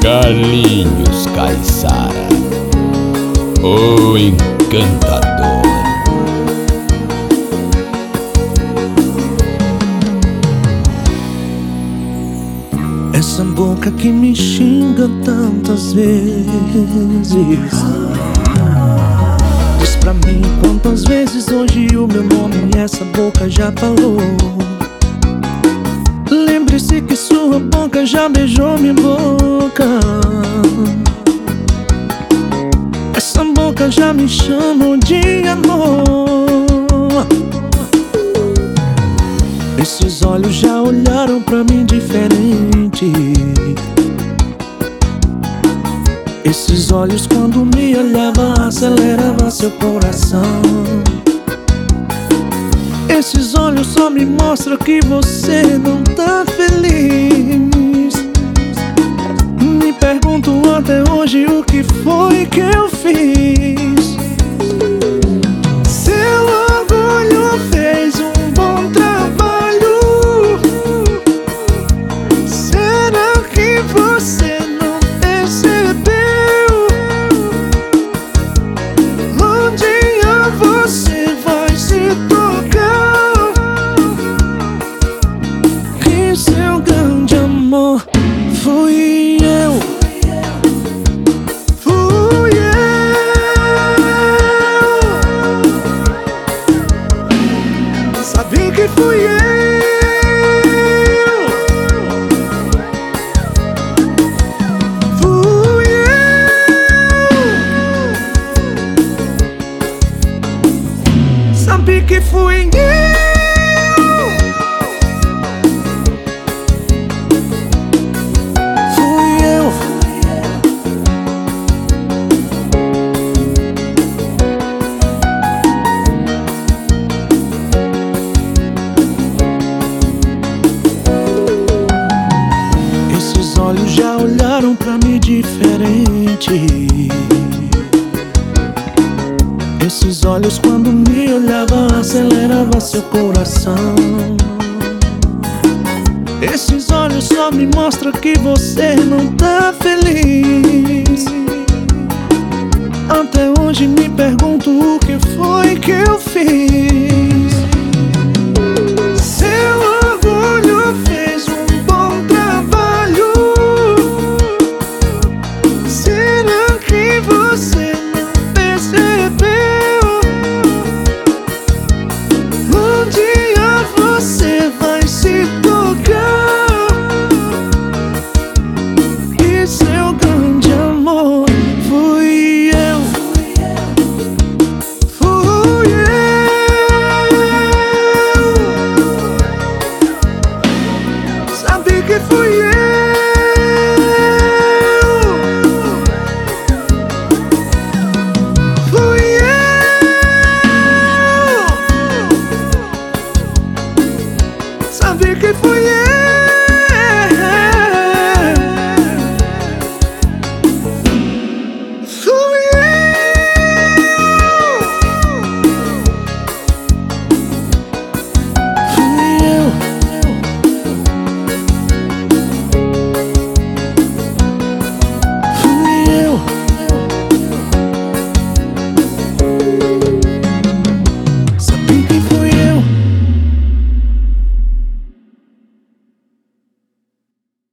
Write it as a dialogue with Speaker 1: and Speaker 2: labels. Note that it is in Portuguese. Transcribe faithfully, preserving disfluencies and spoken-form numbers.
Speaker 1: Carlinhos Caissara, o encantador.
Speaker 2: Essa boca que me xinga tantas vezes, diz pra mim quantas vezes hoje o meu nome essa boca já falou. Lembre-se que sua boca já beijou minha boca. Essa boca já me chamou de amor. Esses olhos já olharam pra mim diferente. Esses olhos quando me olhava acelerava seu coração. Esses olhos só me mostram que você não tá feliz. Me pergunto até hoje o que foi que eu fiz. Seu orgulho fez um bom trabalho. Será que você não percebeu? Um dia você vai se tocar que seu grande amor fui eu. Fui eu. Sabia que fui eu. Fui eu. Sabia que fui eu. Esses olhos já olharam pra mim diferente. Esses olhos quando me olhava acelerava seu coração. Esses olhos só me mostram que você não tá feliz. Até hoje me pergunto o que foi que eu fiz. Seu orgulho fez um bom trabalho. Será que você não percebeu? Um dia você vai se tocar que seu grande amor fui eu. Fui eu. Sabe que fui eu.